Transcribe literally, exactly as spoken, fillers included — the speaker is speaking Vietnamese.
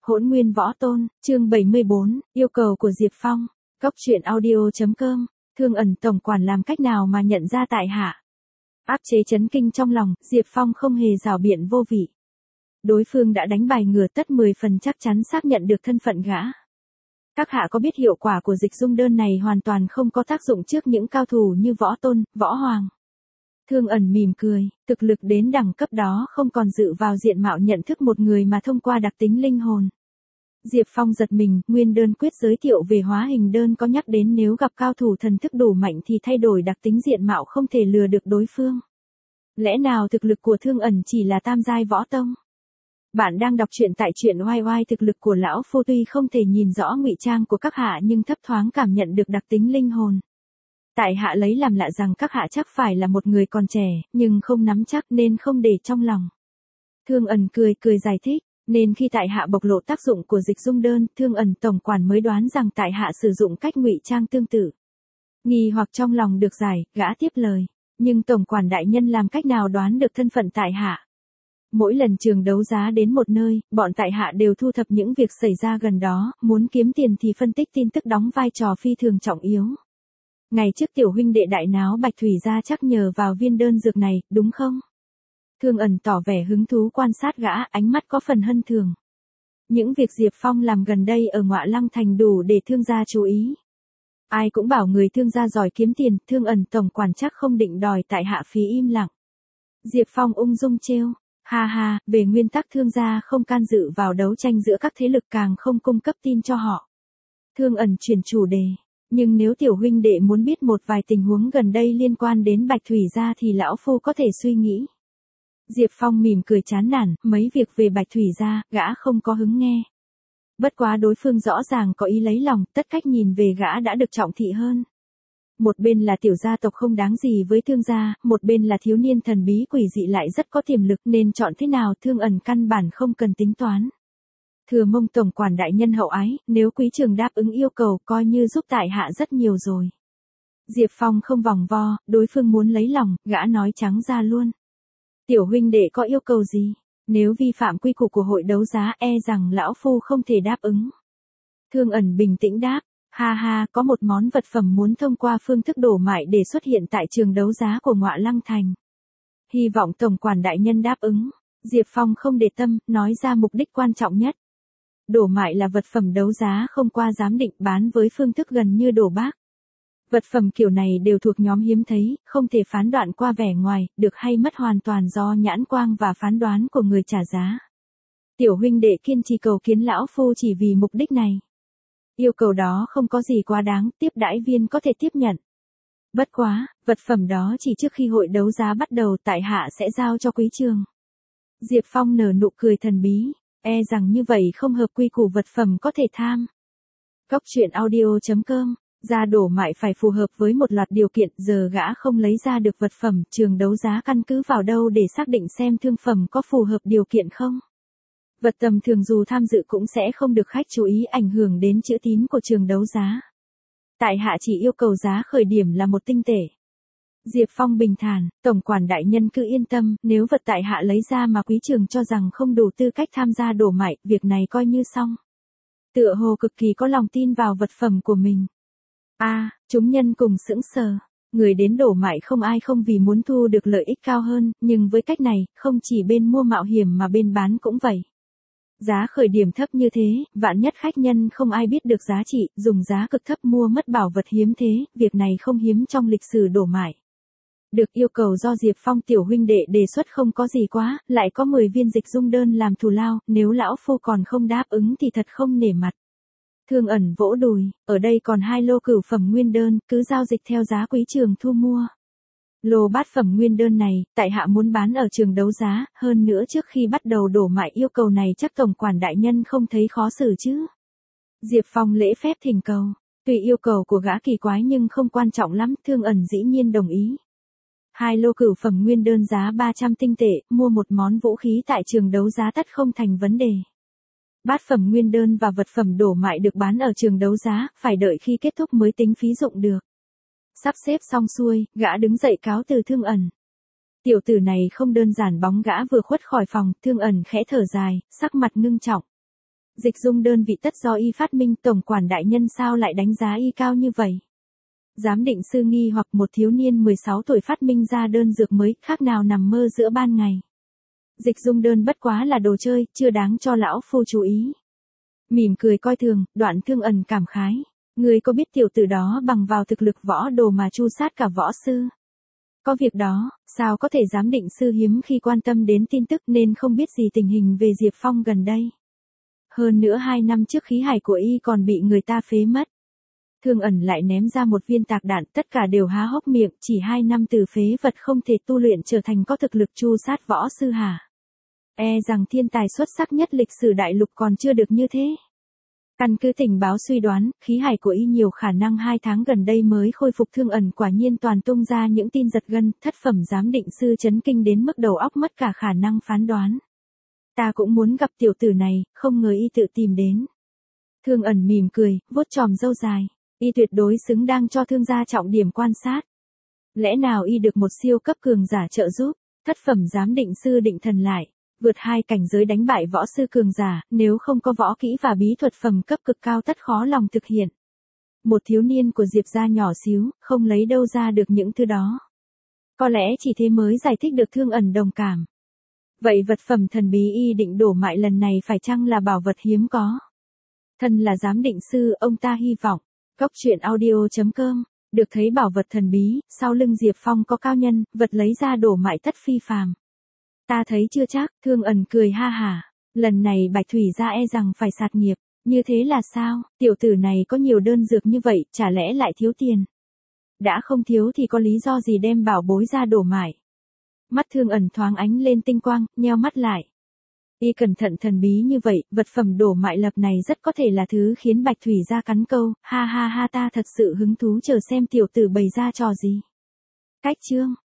Hỗn Nguyên Võ Tôn, chương bảy mươi bốn, yêu cầu của Diệp Phong. Cốc truyện audio.com, Thương Ẩn tổng quản làm cách nào mà nhận ra tại hạ. Áp chế chấn kinh trong lòng, Diệp Phong không hề rảo biện vô vị. Đối phương đã đánh bài ngửa tất mười phần chắc chắn xác nhận được thân phận gã. Các hạ có biết hiệu quả của dịch dung đơn này hoàn toàn không có tác dụng trước những cao thủ như Võ Tôn, Võ Hoàng. Thương Ẩn mỉm cười, thực lực đến đẳng cấp đó không còn dự vào diện mạo nhận thức một người mà thông qua đặc tính linh hồn. Diệp Phong giật mình, nguyên đơn quyết giới thiệu về hóa hình đơn có nhắc đến nếu gặp cao thủ thần thức đủ mạnh thì thay đổi đặc tính diện mạo không thể lừa được đối phương. Lẽ nào thực lực của Thương Ẩn chỉ là tam giai võ tông? Bạn đang đọc truyện tại truyện oai oai. Thực lực của lão phu tuy không thể nhìn rõ ngụy trang của các hạ nhưng thấp thoáng cảm nhận được đặc tính linh hồn. Tại hạ lấy làm lạ rằng các hạ chắc phải là một người còn trẻ, nhưng không nắm chắc nên không để trong lòng. Thương Ẩn cười cười giải thích, nên khi tại hạ bộc lộ tác dụng của dịch dung đơn, Thương Ẩn tổng quản mới đoán rằng tại hạ sử dụng cách ngụy trang tương tự. Nghi hoặc trong lòng được giải, gã tiếp lời, nhưng tổng quản đại nhân làm cách nào đoán được thân phận tại hạ? Mỗi lần trường đấu giá đến một nơi, bọn tại hạ đều thu thập những việc xảy ra gần đó, muốn kiếm tiền thì phân tích tin tức đóng vai trò phi thường trọng yếu. Ngày trước tiểu huynh đệ đại náo Bạch Thủy gia chắc nhờ vào viên đơn dược này, đúng không? Thương Ẩn tỏ vẻ hứng thú quan sát gã, ánh mắt có phần hân thường. Những việc Diệp Phong làm gần đây ở Ngọa Lăng Thành đủ để thương gia chú ý. Ai cũng bảo người thương gia giỏi kiếm tiền, Thương Ẩn tổng quản chắc không định đòi tại hạ phí im lặng. Diệp Phong ung dung trêu, ha ha, về nguyên tắc thương gia không can dự vào đấu tranh giữa các thế lực, càng không cung cấp tin cho họ. Thương Ẩn chuyển chủ đề. Nhưng nếu tiểu huynh đệ muốn biết một vài tình huống gần đây liên quan đến Bạch Thủy gia thì lão phu có thể suy nghĩ. Diệp Phong mỉm cười chán nản, mấy việc về Bạch Thủy gia, gã không có hứng nghe. Bất quá đối phương rõ ràng có ý lấy lòng, tất cách nhìn về gã đã được trọng thị hơn. Một bên là tiểu gia tộc không đáng gì với Thương gia, một bên là thiếu niên thần bí quỷ dị lại rất có tiềm lực, nên chọn thế nào Thương Ẩn căn bản không cần tính toán. Thừa mong tổng quản đại nhân hậu ái, nếu quý trường đáp ứng yêu cầu coi như giúp tại hạ rất nhiều rồi. Diệp Phong không vòng vo, đối phương muốn lấy lòng, gã nói trắng ra luôn. Tiểu huynh đệ có yêu cầu gì? Nếu vi phạm quy củ của hội đấu giá e rằng lão phu không thể đáp ứng. Thương Ẩn bình tĩnh đáp, ha ha, có một món vật phẩm muốn thông qua phương thức đổ mại để xuất hiện tại trường đấu giá của Ngọa Lăng Thành. Hy vọng tổng quản đại nhân đáp ứng. Diệp Phong không để tâm, nói ra mục đích quan trọng nhất. Đổ mại là vật phẩm đấu giá không qua giám định, bán với phương thức gần như đổ bác. Vật phẩm kiểu này đều thuộc nhóm hiếm thấy, không thể phán đoạn qua vẻ ngoài, được hay mất hoàn toàn do nhãn quang và phán đoán của người trả giá. Tiểu huynh đệ kiên trì cầu kiến lão phu chỉ vì mục đích này. Yêu cầu đó không có gì quá đáng, tiếp đãi viên có thể tiếp nhận. Bất quá, vật phẩm đó chỉ trước khi hội đấu giá bắt đầu tại hạ sẽ giao cho quý trường. Diệp Phong nở nụ cười thần bí. E rằng như vậy không hợp quy củ vật phẩm có thể tham. Cốc truyện audio.com, ra đổ mại phải phù hợp với một loạt điều kiện, giờ gã không lấy ra được vật phẩm, trường đấu giá căn cứ vào đâu để xác định xem thương phẩm có phù hợp điều kiện không? Vật tầm thường dù tham dự cũng sẽ không được khách chú ý, ảnh hưởng đến chữ tín của trường đấu giá. Tại hạ chỉ yêu cầu giá khởi điểm là một tinh tể. Diệp Phong bình thản, tổng quản đại nhân cứ yên tâm, nếu vật tại hạ lấy ra mà quý trường cho rằng không đủ tư cách tham gia đổ mại, việc này coi như xong. Tựa hồ cực kỳ có lòng tin vào vật phẩm của mình. A, à, chúng nhân cùng sững sờ. Người đến đổ mại không ai không vì muốn thu được lợi ích cao hơn, nhưng với cách này, không chỉ bên mua mạo hiểm mà bên bán cũng vậy. Giá khởi điểm thấp như thế, vạn nhất khách nhân không ai biết được giá trị, dùng giá cực thấp mua mất bảo vật hiếm thế, việc này không hiếm trong lịch sử đổ mại. Được yêu cầu do Diệp Phong tiểu huynh đệ đề xuất không có gì quá, lại có mười viên dịch dung đơn làm thù lao, nếu lão phu còn không đáp ứng thì thật không nể mặt. Thương Ẩn vỗ đùi, ở đây còn hai lô cửu phẩm nguyên đơn, cứ giao dịch theo giá quý trường thu mua. Lô bát phẩm nguyên đơn này, tại hạ muốn bán ở trường đấu giá, hơn nữa trước khi bắt đầu đổ mại yêu cầu này chắc tổng quản đại nhân không thấy khó xử chứ. Diệp Phong lễ phép thỉnh cầu, tùy yêu cầu của gã kỳ quái nhưng không quan trọng lắm, Thương Ẩn dĩ nhiên đồng ý. Hai lô cửu phẩm nguyên đơn giá ba trăm tinh tệ, mua một món vũ khí tại trường đấu giá tất không thành vấn đề. Bát phẩm nguyên đơn và vật phẩm đổ mại được bán ở trường đấu giá, phải đợi khi kết thúc mới tính phí dụng được. Sắp xếp xong xuôi, gã đứng dậy cáo từ Thương Ẩn. Tiểu tử này không đơn giản, bóng gã vừa khuất khỏi phòng, Thương Ẩn khẽ thở dài, sắc mặt ngưng trọng. Dịch dung đơn vị tất do y phát minh, tổng quản đại nhân sao lại đánh giá y cao như vậy? Giám định sư nghi hoặc một thiếu niên mười sáu tuổi phát minh ra đơn dược mới, khác nào nằm mơ giữa ban ngày. Dịch dung đơn bất quá là đồ chơi, chưa đáng cho lão phu chú ý. Mỉm cười coi thường, Đoạn Thương Ẩn cảm khái. Người có biết tiểu tử đó bằng vào thực lực võ đồ mà chu sát cả võ sư? Có việc đó, sao có thể giám định sư hiếm khi quan tâm đến tin tức nên không biết gì tình hình về Diệp Phong gần đây. Hơn nữa hai năm trước khí hải của y còn bị người ta phế mất. Thương Ẩn lại ném ra một viên tạc đạn, tất cả đều há hốc miệng, chỉ hai năm từ phế vật không thể tu luyện trở thành có thực lực chu sát võ sư hả? E rằng thiên tài xuất sắc nhất lịch sử đại lục còn chưa được như thế. Căn cứ tình báo suy đoán, khí hải của y nhiều khả năng hai tháng gần đây mới khôi phục. Thương Ẩn quả nhiên toàn tung ra những tin giật gân, thất phẩm giám định sư chấn kinh đến mức đầu óc mất cả khả năng phán đoán. Ta cũng muốn gặp tiểu tử này, không ngờ y tự tìm đến. Thương Ẩn mỉm cười, vuốt chòm râu dài. Y tuyệt đối xứng đang cho thương gia trọng điểm quan sát. Lẽ nào y được một siêu cấp cường giả trợ giúp, thất phẩm giám định sư định thần lại, vượt hai cảnh giới đánh bại võ sư cường giả, nếu không có võ kỹ và bí thuật phẩm cấp cực cao tất khó lòng thực hiện. Một thiếu niên của Diệp gia nhỏ xíu, không lấy đâu ra được những thứ đó. Có lẽ chỉ thế mới giải thích được Thương Ẩn đồng cảm. Vậy vật phẩm thần bí y định đổ mại lần này phải chăng là bảo vật hiếm có? Thân là giám định sư, ông ta hy vọng. Cốc truyện audio chấm com, được thấy bảo vật thần bí, sau lưng Diệp Phong có cao nhân, vật lấy ra đổ mại tất phi phàm. Ta thấy chưa chắc, Thương Ẩn cười ha hả. Lần này Bạch Thủy gia e rằng phải sạt nghiệp. Như thế là sao? Tiểu tử này có nhiều đơn dược như vậy, chả lẽ lại thiếu tiền? Đã không thiếu thì có lý do gì đem bảo bối ra đổ mại? Mắt Thương Ẩn thoáng ánh lên tinh quang, nheo mắt lại. Y cẩn thận thần bí như vậy, vật phẩm đổ mại lập này rất có thể là thứ khiến Bạch Thủy gia cắn câu, ha ha ha, ta thật sự hứng thú chờ xem tiểu tử bày ra trò gì. Cách chương